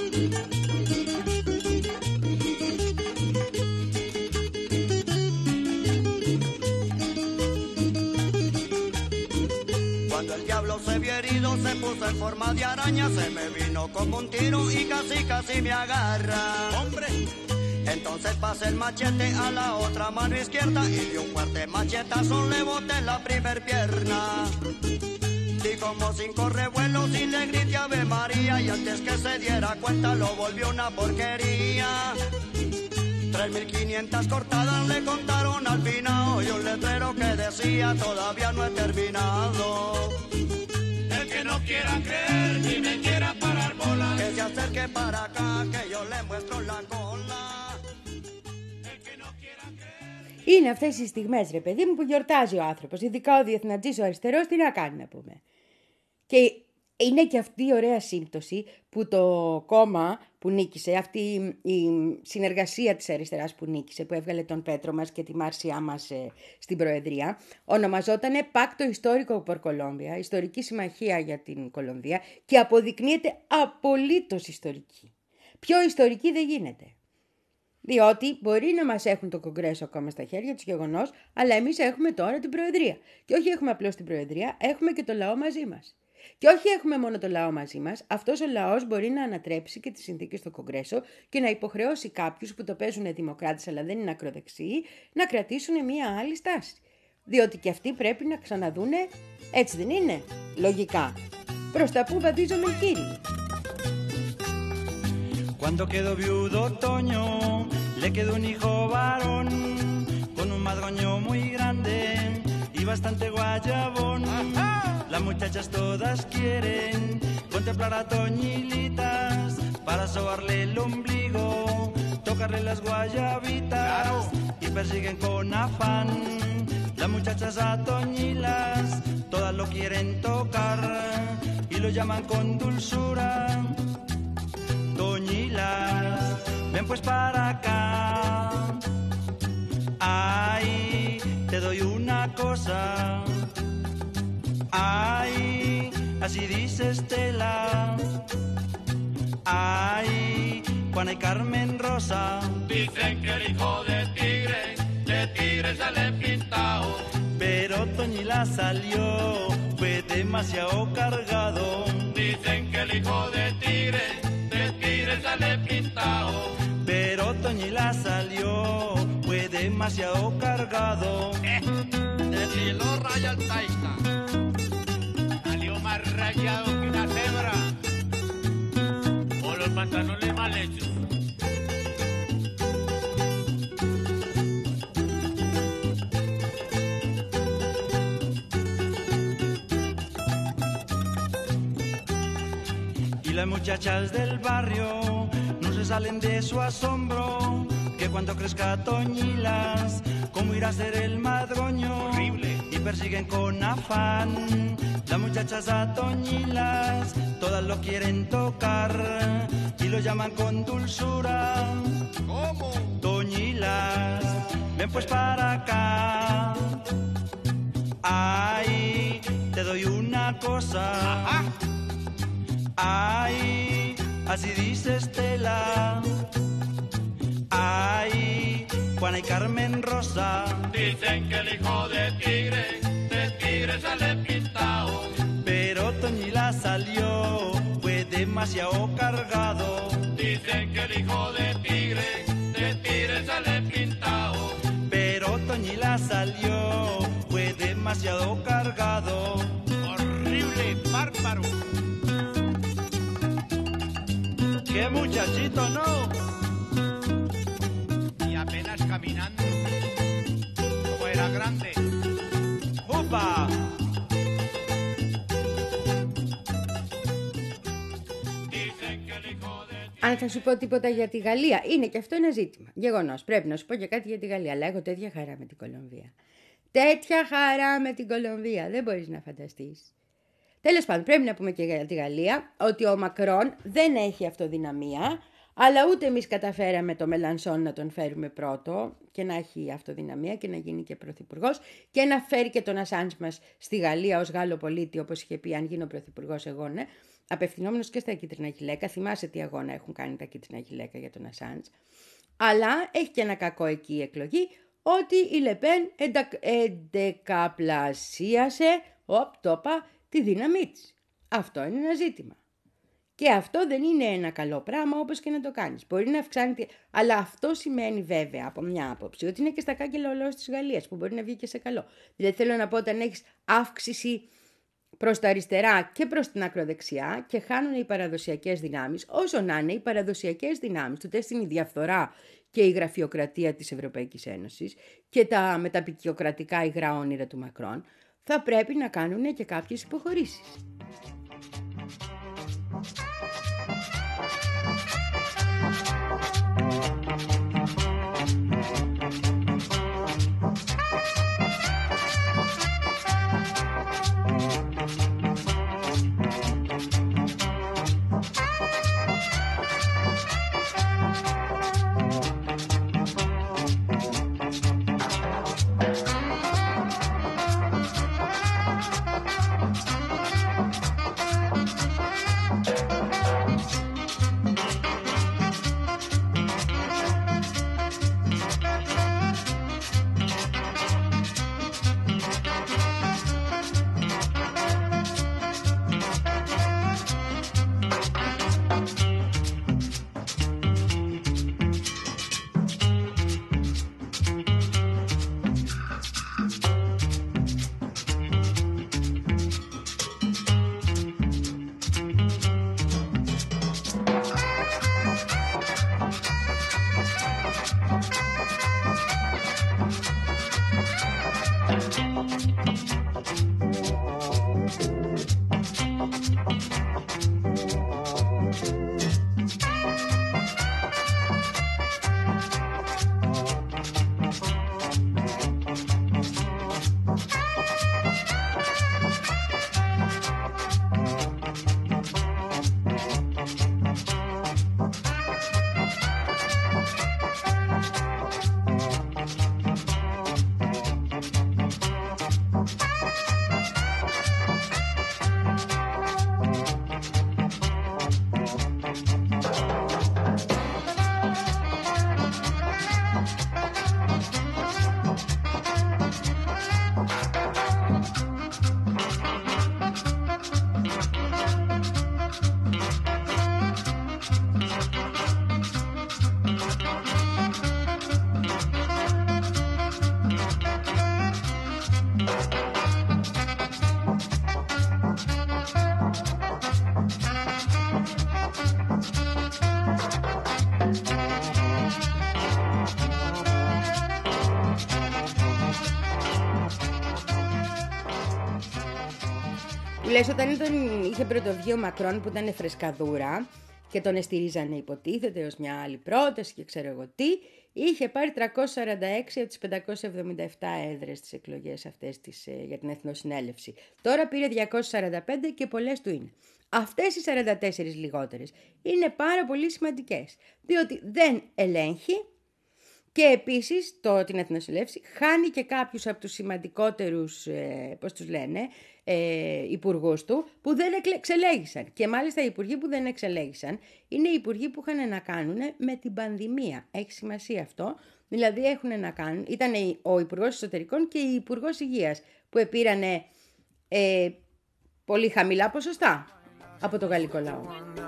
Cuando el diablo se vio herido se puso en forma de araña. Se me vino como un tiro y casi casi me agarra. Hombre, Entonces pasé el machete a la otra mano izquierda y de un fuerte machetazo le boté en la primer pierna. Di como cinco revuelos y le grité Ave María, y antes que se diera cuenta lo volvió una porquería. Tres mil quinientas cortadas le contaron al finao y un letrero que decía todavía no he terminado. el que no quiera creer ni me quiera parar bolas, Que se acerque para acá que yo le muestro la cola. el que no quiera creer. Είναι αυτές οι στιγμές, ρε παιδί μου, που γιορτάζει ο άνθρωπος. Ειδικά ο διεθνατζής ο αριστερός, τι να κάνει να πούμε. Και είναι και αυτή η ωραία σύμπτωση που το κόμμα που νίκησε, αυτή η συνεργασία της αριστεράς που νίκησε, που έβγαλε τον Πέτρο μας και τη Μάρσιά μας ε, στην Προεδρία, ονομαζότανε Πάκτο Ιστόρικο por Colombia, ιστορική συμμαχία για την Κολομβία, και αποδεικνύεται απολύτως ιστορική. Πιο ιστορική δεν γίνεται. Διότι μπορεί να μας έχουν το Κογκρέσο ακόμα στα χέρια τους, γεγονός, αλλά εμείς έχουμε τώρα την Προεδρία. Και όχι έχουμε απλώς την Προεδρία, έχουμε και το λαό μαζί μας. Και όχι έχουμε μόνο το λαό μαζί μας, αυτός ο λαός μπορεί να ανατρέψει και τις συνθήκες στο Κογκρέσο και να υποχρεώσει κάποιους που το παίζουν δημοκράτες αλλά δεν είναι ακροδεξιοί να κρατήσουν μία άλλη στάση. Διότι και αυτοί πρέπει να ξαναδούνε, έτσι δεν είναι, λογικά. Προς τα που βαδίζομαι, κύριοι. Cuando quedó viudo Toño, le quedó un hijo varón, con un madroño muy grande y bastante guayabón. Las muchachas todas quieren contemplar a Toñilitas para sobarle el ombligo, tocarle las guayabitas y persiguen con afán. Las muchachas a Toñilas todas lo quieren tocar y lo llaman con dulzura. Toñilas, ven pues para acá. Ay, te doy una cosa. Ay, así dice Estela. Ay, Juana y Carmen Rosa. Dicen que el hijo de tigre, de tigre sale pintado. Pero Toñila salió, fue demasiado cargado. Dicen que el hijo de tigre, de tigre sale pintado. Pero Toñila salió, fue demasiado cargado. Eh, de cielo raya el taita. Salió más rayado que una cebra. O los pantalones mal hechos. Y las muchachas del barrio no se salen de su asombro, que cuando crezca Toñilas, ¿cómo irá a ser el madroño? Horrible. Y persiguen con afán. Las muchachas a Toñilas, todas lo quieren tocar y lo llaman con dulzura. ¿Cómo? Toñilas, ven pues para acá. Ay, te doy una cosa. Ajá. Ay, así dice Estela. Ay, Juana y Carmen Rosa. Dicen que el hijo de tigre, de tigre sale pintado. Pero Toñila salió, fue demasiado cargado. Dicen que el hijo de tigre, de tigre sale pintado. Pero Toñila salió, fue demasiado cargado. Horrible, bárbaro. ¡Qué muchachito, no! Y apenas caminando, como era grande. ¡Upa! Dicen que el hijo de Αν θα σου πω τίποτα για τη Γαλλία, είναι και αυτό ένα ζήτημα. Γεγονός, πρέπει να σου πω και κάτι για τη Γαλλία, αλλά έχω τέτοια χαρά με την Κολομβία. Τέτοια χαρά με την Κολομβία, δεν μπορείς να φανταστείς. Τέλος πάντων, πρέπει να πούμε και για τη Γαλλία ότι ο Μακρόν δεν έχει αυτοδυναμία, αλλά ούτε εμείς καταφέραμε το Μελανσόν να τον φέρουμε πρώτο και να έχει αυτοδυναμία και να γίνει και πρωθυπουργός και να φέρει και τον Ασάντζ μας στη Γαλλία ως Γάλλο πολίτη, όπως είχε πει, αν γίνω πρωθυπουργός εγώ, ναι, απευθυνόμενος και στα κίτρινα γυλαίκα. Θυμάσαι τι αγώνα έχουν κάνει τα κίτρινα γυλαίκα για τον Ασάντζ. Αλλά έχει και ένα κακό εκεί η εκλογή, ότι η Λεπέν εντεκαπλασίασε, οπ, το είπα, τη δύναμή της. Αυτό είναι ένα ζήτημα. Και αυτό δεν είναι ένα καλό πράγμα, όπως και να το κάνεις. Μπορεί να αυξάνει, τη... αλλά αυτό σημαίνει βέβαια από μια άποψη ότι είναι και στα κάγκελα ο λαός της Γαλλίας, που μπορεί να βγει και σε καλό. Δηλαδή θέλω να πω, όταν έχεις αύξηση προς τα αριστερά και προς την ακροδεξιά και χάνουν οι παραδοσιακές δυνάμεις, όσο να είναι οι παραδοσιακές δυνάμεις, το τεστ είναι η διαφθορά και η γραφειοκρατία της Ευρωπαϊκής Ένωσης και τα μεταπικιοκρατικά υγρά όνειρα του Μακρόν, θα πρέπει να κάνουν και κάποιες υποχωρήσεις. Λες, όταν τον είχε πρωτοβγεί ο Μακρόν που ήταν φρεσκαδούρα και τον εστηρίζανε υποτίθεται ως μια άλλη πρόταση και ξέρω εγώ τι, είχε πάρει τριακόσιες σαράντα έξι από τις πεντακόσιες εβδομήντα επτά έδρες στις εκλογές αυτές της, ε, για την Εθνοσυνέλευση. Τώρα πήρε διακόσιες σαράντα πέντε και πολλές του είναι. Αυτές οι σαράντα τέσσερις λιγότερες είναι πάρα πολύ σημαντικές, διότι δεν ελέγχει και επίσης το, την Εθνοσυνέλευση χάνει και κάποιους από τους σημαντικότερους, ε, πώς τους λένε, ε, υπουργούς του που δεν εξελέγησαν. Και μάλιστα οι υπουργοί που δεν εξελέγησαν είναι οι υπουργοί που είχαν να κάνουν με την πανδημία. Έχει σημασία αυτό. Δηλαδή έχουν να κάνουν, ήταν ο υπουργός Εσωτερικών και η υπουργός Υγείας που επήρανε ε, πολύ χαμηλά ποσοστά από το γαλλικό λαό.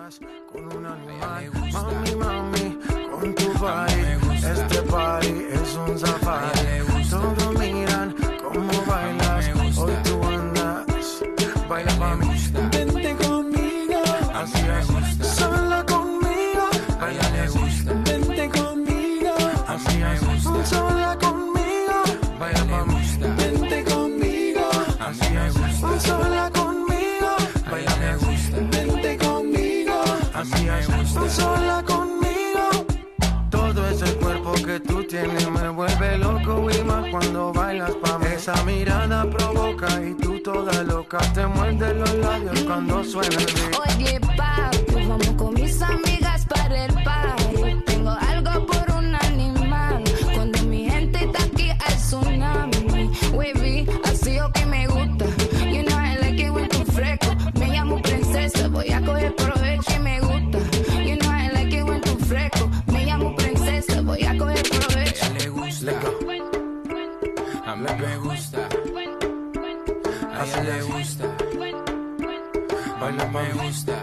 Con tu body, este party es un safari. Todos miran cómo bailas, hoy tú andas. Baila pa' mí, vente conmigo, así es. Sola conmigo, baila le gusta. Vente conmigo, así es. Sola conmigo, baila pa' mí, vente conmigo, así es. Sola conmigo, baila le gusta. Vente conmigo, así es. Sola conmigo. Todo ese cuerpo que tú tienes me vuelve loco y más cuando bailas pa' mí. Esa mirada provoca y tú toda loca te muerdes los labios cuando suena el beat. Oye papi, vamos con mis amigas para el party. Tengo algo por un animal. Cuando mi gente está aquí hay tsunami. Wavy, así o que me gusta. You know I like it when tú fresco. Me llamo princesa, voy a coger provecho y me gusta. You know I like it when tú fresco. Voy a coger provecho. A ella le gusta. A mí me gusta. A ella le gusta. Baila me gusta.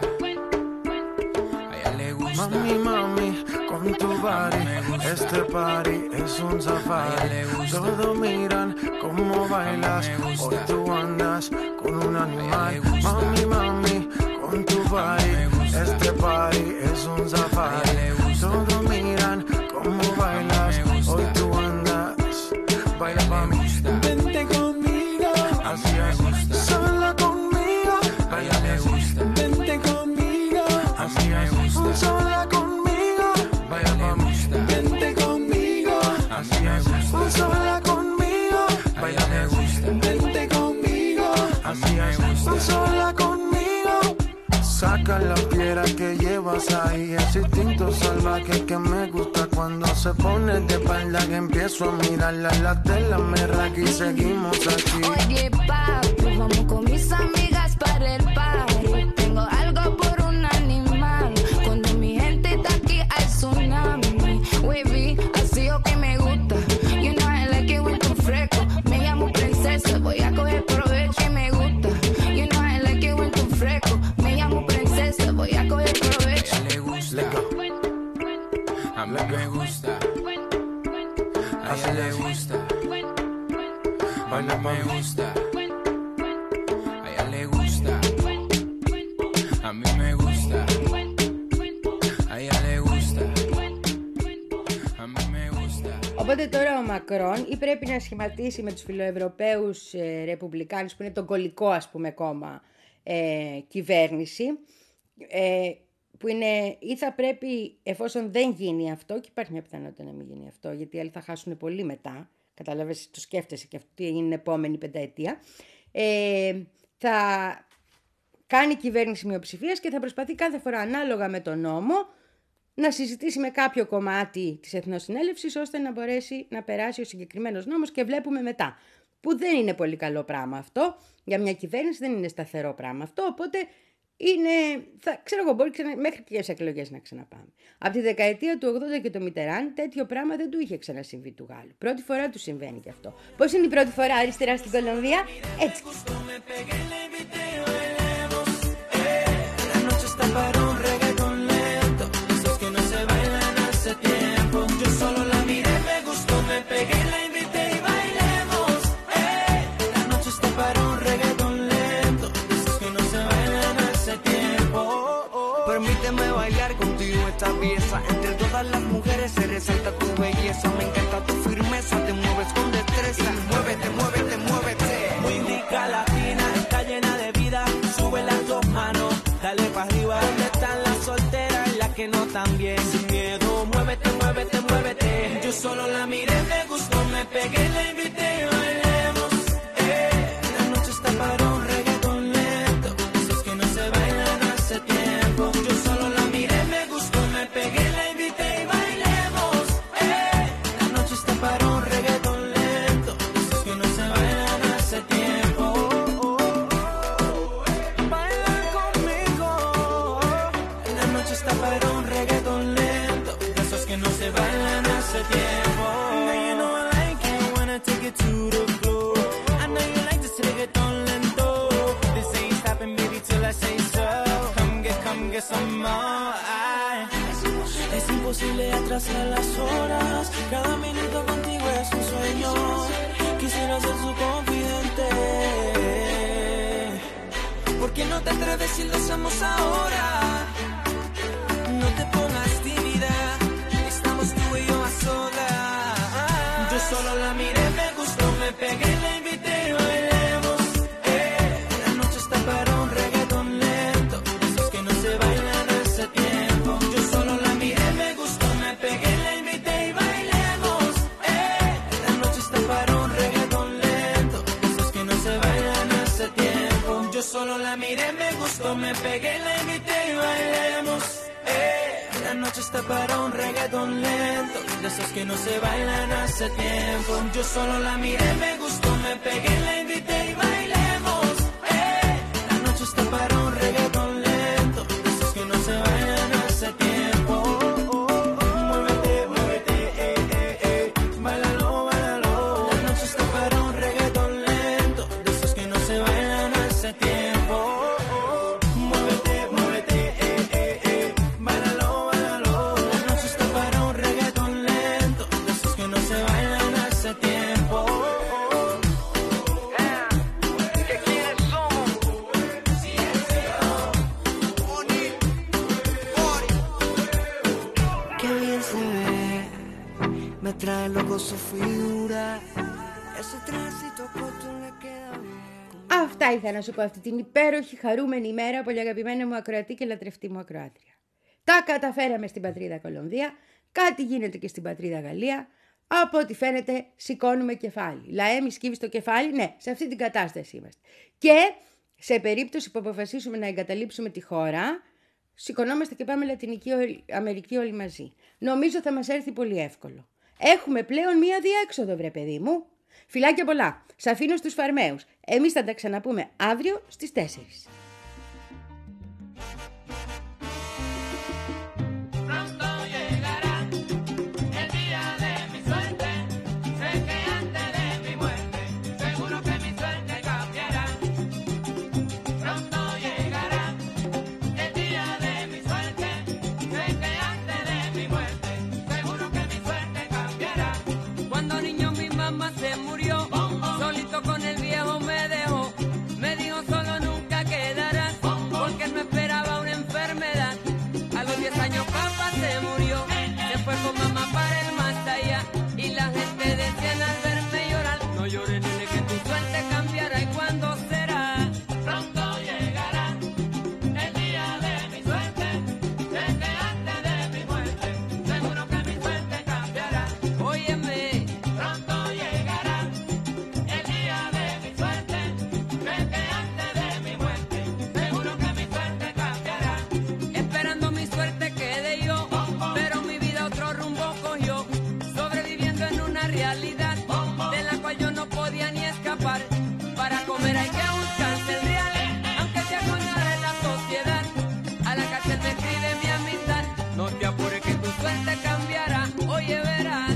A ella le gusta. Mami, mami, con tu body. Este party es un safari. Todos miran cómo bailas. Hoy tú andas con un animal. Mami, mami, con tu body. Este party es un safari. Todos miran cómo bailas, hoy tú andas, baila pa' mí, vente conmigo, así es, sola conmigo, baila le gusta, vente conmigo, así es, sola conmigo, baila pa' mí, vente conmigo, así es, sola conmigo, baila le gusta, vente conmigo, así es, sola conmigo. Saca la piedra que llevas ahí, ese instinto salvaje que me gusta cuando se pone de espalda que empiezo a mirarla, la tela me raca y seguimos aquí. Oye papi, vamos con mis amigas para el party. Tengo algo por un animal. Cuando mi gente está aquí hay tsunami. Wavy, así o que me gusta. You know I like it when tú fresco. Me llamo princesa, voy a coger provecho y me gusta. You know I like it when tú fresco. Me llamo princesa, voy a coger provecho. A ella le gusta. A mí me gusta. A ella le gusta. Baila me gusta. A ella le gusta. A mí me gusta. A ella le gusta. A mí me gusta. Οπότε τώρα ο Μακρόν ή πρέπει να σχηματίσει με τους φιλοευρωπαίους ε, ρεπουμπλικάνους, που είναι το γολικό ας πούμε κόμμα, ε, κυβέρνηση, ε, που είναι, ή θα πρέπει, εφόσον δεν γίνει αυτό, και υπάρχει μια πιθανότητα να μην γίνει αυτό, γιατί οι άλλοι θα χάσουν πολύ μετά, κατάλαβες, το σκέφτεσαι και αυτό τι έγινε την επόμενη πενταετία, ε, θα κάνει κυβέρνηση μειοψηφίας και θα προσπαθεί κάθε φορά ανάλογα με τον νόμο να συζητήσει με κάποιο κομμάτι της Εθνοσυνέλευσης ώστε να μπορέσει να περάσει ο συγκεκριμένος νόμος, και βλέπουμε μετά. Που δεν είναι πολύ καλό πράγμα αυτό, για μια κυβέρνηση δεν είναι σταθερό πράγμα αυτό, οπότε είναι, θα, ξέρω εγώ, μπορεί ξανα, μέχρι και σε εκλογές να ξαναπάμε. Από τη δεκαετία του ογδόντα και το Μιτεράν τέτοιο πράγμα δεν του είχε ξανασυμβεί του Γάλλου. Πρώτη φορά του συμβαίνει και αυτό. Πώς είναι η πρώτη φορά αριστερά στην Κολομβία? Έτσι. Permíteme bailar contigo esta pieza. Entre todas las mujeres se resalta tu belleza. Me encanta tu firmeza, te mueves con destreza. Y muévete, muévete, muévete. Muy rica latina, está llena de vida. Sube las dos manos, dale pa' arriba. ¿Dónde están las solteras y las que no están bien? Sin miedo, muévete, muévete, muévete. Yo solo la miré, me gustó, me pegué, la invité y bailemos. Eh, la noche está para un reggaetón lento. Esos que no se bailan hace tiempo. Yo solo la miré, me gustó, me pegué, la invité y bailemos. Eh, la noche está para un reggaetón lento. Esos que no se bailan hace tiempo. Baila conmigo. La noche está para un reggaetón lento. Esos que no se bailan hace tiempo. Now you know I like it, wanna take it to the floor. I know you like this reggaetón lento. This ain't stopping, baby, till I say so. Come get, come get some more. Ay. Es imposible atrasar las horas. Cada minuto contigo es un sueño. Quisiera ser su confidente. ¿Por qué no te atreves si lo hacemos ahora? No te pongas tímida. Estamos tú y yo a solas. Yo solo la miré, me gustó, me pegué, la invité y bailemos. Eh, la noche está para un reggaetón lento. Esos que no se bailan hace tiempo. Yo solo la miré, me gustó, me pegué, la invité y bailemos. Eh, la noche está para un reggaetón lento. Esos que no se bailan hace tiempo. Yo solo la miré, me gustó, me pegué, la invité y bailemos. Eh, la noche está para un reggaetón lento. De esos que no se bailan hace tiempo. Yo solo la miré, me gustó, me pegué, la invité y bailemos. Eh, la noche está para un reggaetón lento. De esos que no se bailan hace tiempo. Muévete, muévete, eh, eh, eh. Báilalo, báilalo. La noche está para un reggaetón lento. De esos que no se bailan hace tiempo. Muévete, muévete, eh, eh, eh. Báilalo, báilalo. La noche está para un reggaetón lento. De esos que no se bailan hace tiempo. ¿Qué quieres somos? Qué bien se ve, me trae loco su figura. Ese trajecito corto le queda bien. Αυτά ήθελα να σου πω αυτή την υπέροχη χαρούμενη ημέρα, πολύ αγαπημένα μου ακροατή και λατρευτή μου ακροάτρια. Τα καταφέραμε στην πατρίδα Κολομβία, κάτι γίνεται και στην πατρίδα Γαλλία. Από ό,τι φαίνεται σηκώνουμε κεφάλι. Λαέ μη σκύβεις το κεφάλι, ναι, σε αυτή την κατάσταση είμαστε. Και σε περίπτωση που αποφασίσουμε να εγκαταλείψουμε τη χώρα, σηκωνόμαστε και πάμε Λατινική Αμερική όλοι μαζί. Νομίζω θα μας έρθει πολύ εύκολο. Έχουμε πλέον μία διέξοδο, βρε παιδί μου. Φιλάκια πολλά. Σ' αφήνω στους φαρμαίους. Εμείς θα τα ξαναπούμε αύριο στις τέσσερις. Se murió, solito con el viejo me dejó. Me dijo solo nunca quedarás, porque él no esperaba una enfermedad. A los diez años papá se murió, se fue con mamá para el más allá. Y realidad de la cual yo no podía ni escapar. Para comer hay que buscarse el real, aunque sea con nada en la sociedad. A la cárcel me escribe mi amistad, no te apures que tu suerte cambiará, oye verás.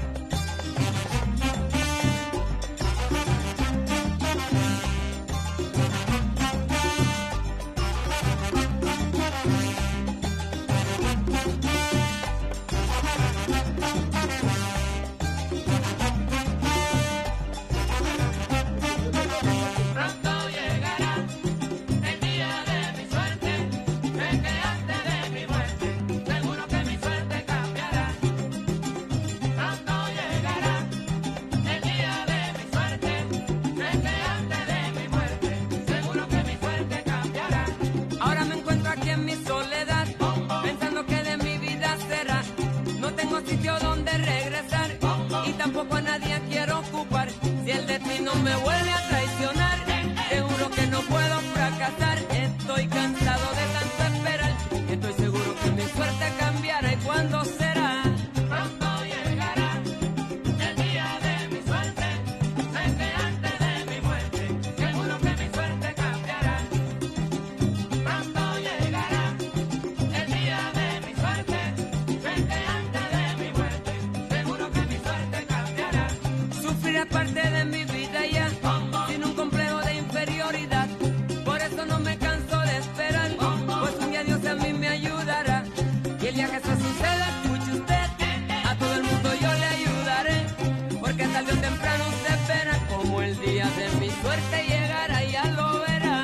Tampoco a nadie quiero ocupar. Si el destino me vuelve a traicionar, seguro que no puedo fracasar. Estoy cansado de tanto esperar. Estoy seguro que mi suerte cambiará. ¿Y cuándo será? Pronto llegará el día de mi suerte. Sé que antes de mi muerte, seguro que mi suerte cambiará. Pronto llegará el día de mi suerte. Sé que antes de mi muerte, seguro que mi suerte cambiará. Sufriré parte de mi vida ya, sin un complejo de inferioridad. Por eso no me canso de esperar, pues un día Dios a mí me ayudará. Y el día que eso suceda, escuche usted, a todo el mundo yo le ayudaré. Porque tarde o temprano se espera como el día de mi suerte llegará, ya lo verá.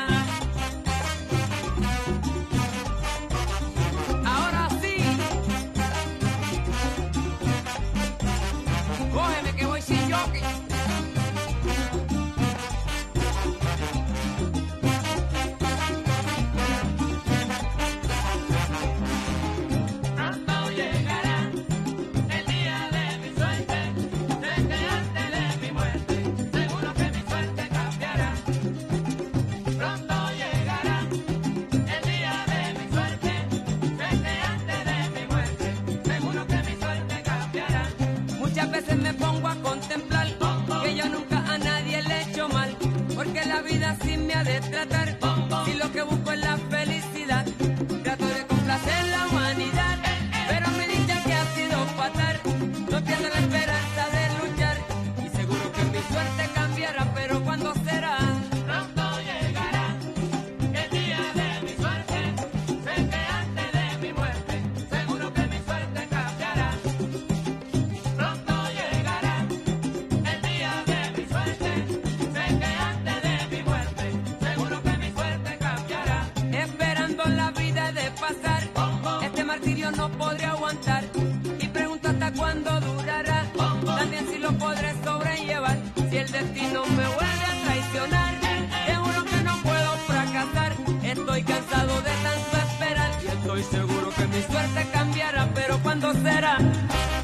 Ahora sí, cógeme que voy sin jockey. Pronto llegará el día de mi suerte. Sé que antes de mi muerte, seguro que mi suerte cambiará. Pronto llegará el día de mi suerte. Sé que antes de mi muerte, seguro que mi suerte cambiará. Muchas veces me pongo a contemplar que yo nunca a nadie le he hecho mal, porque la vida así me ha de tratar. Si lo que busco es la felicidad, trato de complacer la humanidad, pero mi dicha que ha sido fatal, no tiene la esperanza de luchar. Y seguro que mi suerte cambiará, pero ¿cuándo será? Pronto llegará el día de mi suerte. Sé que antes de mi muerte, seguro que mi suerte cambiará. Pronto llegará el día de mi suerte. Sé que antes de mi muerte, seguro que mi suerte cambiará. Esperando la vida de pasar, este martirio no podré aguantar. Y pregunto hasta cuándo durará, también si lo podré sobrellevar. Si el destino me vuelve a traicionar, seguro que no puedo fracasar. Estoy cansado de tanto esperar y estoy seguro que mi suerte cambiará, pero ¿cuándo será?